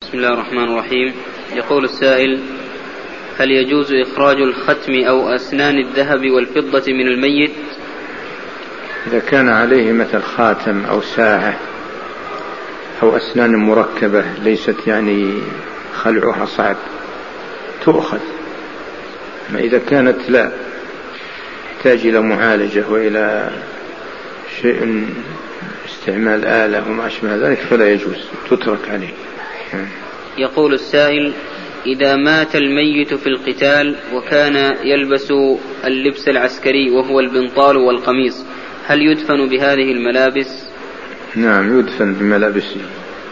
بسم الله الرحمن الرحيم. يقول السائل: هل يجوز إخراج الختم أو أسنان الذهب والفضة من الميت؟ إذا كان عليه مثل خاتم أو ساعة أو أسنان مركبة ليست يعني خلعها صعب تؤخذ. ما إذا كانت لا تحتاج إلى معالجة وإلى شيء استعمال آلة وما أشبه ذلك فلا يجوز، تترك عليه. يقول السائل: إذا مات الميت في القتال وكان يلبس اللبس العسكري وهو البنطال والقميص، هل يدفن بهذه الملابس؟ نعم، يدفن بملابسه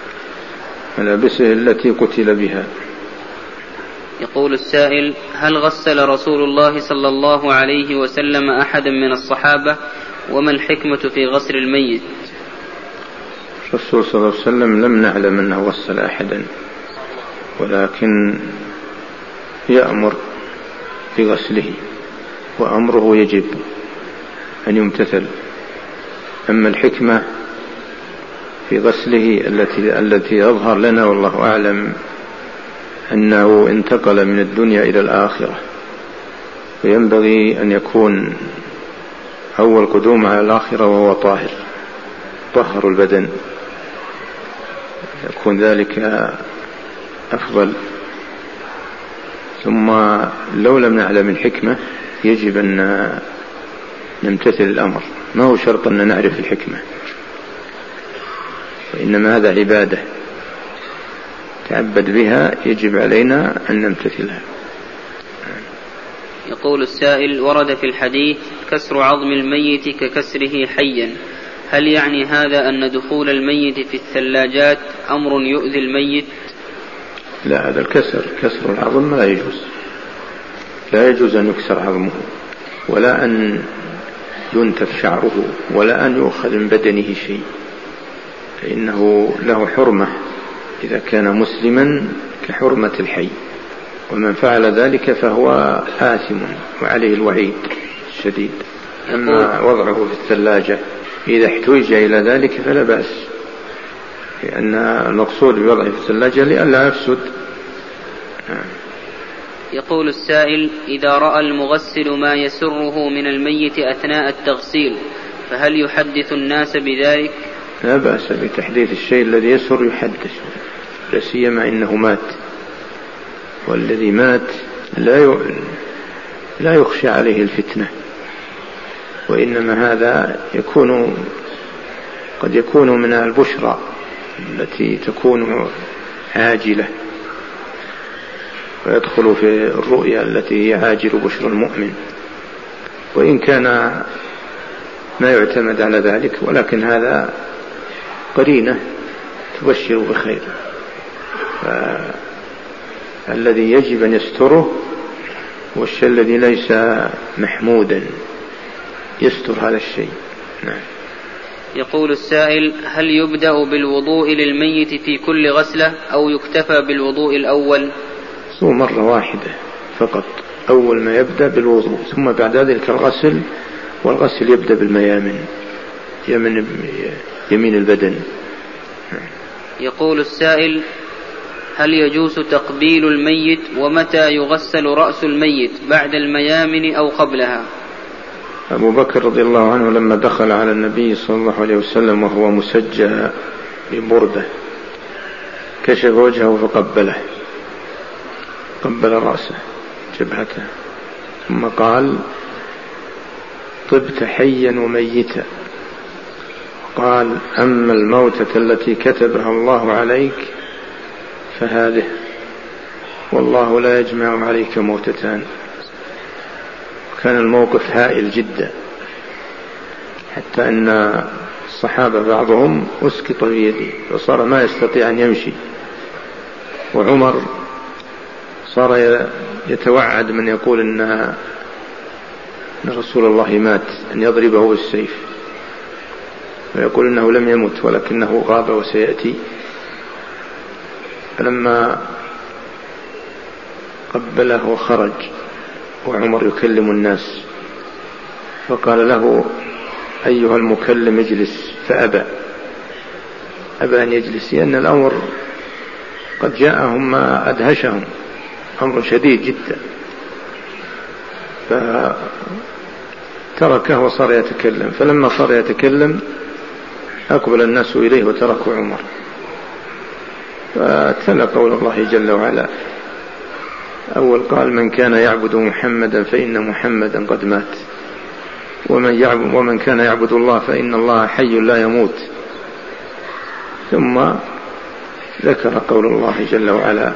التي قتل بها. يقول السائل: هل غسل رسول الله صلى الله عليه وسلم أحدا من الصحابة؟ وما الحكمة في غسل الميت؟ الرسول صلى الله عليه وسلم لم نعلم أنه غسل أحدا، ولكن يأمر بغسله وأمره يجب أن يمتثل. أما الحكمة في غسله التي يظهر لنا والله أعلم أنه انتقل من الدنيا إلى الآخرة، وينبغي أن يكون أول قدوم على الآخرة وهو طهر البدن، يكون ذلك أفضل. ثم لو لم نعلم الحكمة يجب أن نمتثل الأمر، ما هو شرط أن نعرف الحكمة، وإنما هذا عبادة تعبد بها يجب علينا أن نمتثلها. يقول السائل: ورد في الحديث كسر عظم الميت ككسره حيا، هل يعني هذا أن دخول الميت في الثلاجات أمر يؤذي الميت؟ لا، هذا كسر العظم لا يجوز أن يكسر عظمه، ولا أن ينتف شعره، ولا أن يؤخذ من بدنه شيء، فإنه له حرمة إذا كان مسلما كحرمة الحي، ومن فعل ذلك فهو آثم وعليه الوعيد الشديد. أما وضعه في الثلاجة إذا احتوج إلى ذلك فلا بأس، لأن المقصود بوضعه في الثلاجة لئلا يفسد. يقول السائل: إذا رأى المغسل ما يسره من الميت أثناء التغسيل فهل يحدث الناس بذلك؟ لا بأس بتحديث الشيء الذي يسر، يحدث، لا سيما إنه مات، والذي مات لا يخشى عليه الفتنة، وإنما هذا قد يكون من البشرى التي تكون عاجلة، ويدخل في الرؤيا التي هي عاجل بشرى المؤمن، وإن كان ما يعتمد على ذلك، ولكن هذا قرينة تبشر بخير. فالذي يجب أن يستره والشيء الذي ليس محمودا يستر هذا الشيء. نعم. يقول السائل: هل يبدأ بالوضوء للميت في كل غسلة أو يكتفى بالوضوء الأول؟ هو مرة واحدة فقط، أول ما يبدأ بالوضوء، ثم بعد ذلك الغسل، والغسل يبدأ بالميامن، يمين البدن. يقول السائل: هل يجوز تقبيل الميت؟ ومتى يغسل رأس الميت، بعد الميامن أو قبلها؟ أبو بكر رضي الله عنه لما دخل على النبي صلى الله عليه وسلم وهو مسجى ببردة كشف وجهه فقبله، قبل رأسه جبهته، ثم قال: طبت حيا وميتا. قال: أما الموتة التي كتبها الله عليك فهذه، والله لا يجمع عليك موتتان. كان الموقف هائل جدا، حتى أن الصحابة بعضهم أسقط بيده وصار ما يستطيع أن يمشي، وعمر صار يتوعد من يقول أن رسول الله مات أن يضربه بالسيف، ويقول أنه لم يمت ولكنه غاب وسيأتي. فلما قبله وخرج وعمر يكلم الناس فقال له: أيها المكلم اجلس، فأبى أن يجلس، لأن الأمر قد جاءهم ما أدهشهم، أمر شديد جدا، فتركه وصار يتكلم. فلما صار يتكلم أقبل الناس إليه وتركوا عمر، فتلا قول الله جل وعلا. أول قال: من كان يعبد محمدا فإن محمدا قد مات، ومن كان يعبد الله فإن الله حي لا يموت. ثم ذكر قول الله جل وعلا: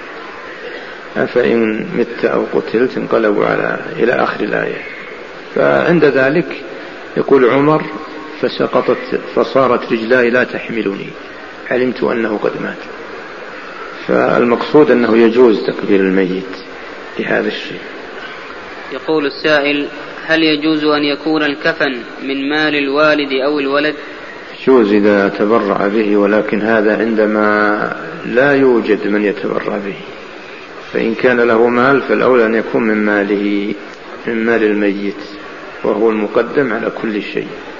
أفإن مت أو قتلت انقلبوا إلى آخر الآية. فعند ذلك يقول عمر: فسقطت فصارت رجلاي لا تحملني، علمت أنه قد مات. فالمقصود أنه يجوز تقبيل الميت لهذا الشيء. يقول السائل: هل يجوز أن يكون الكفن من مال الوالد أو الولد؟ يجوز إذا تبرع به، ولكن هذا عندما لا يوجد من يتبرع به. فإن كان له مال فالأولى أن يكون من ماله، من مال الميت، وهو المقدم على كل شيء.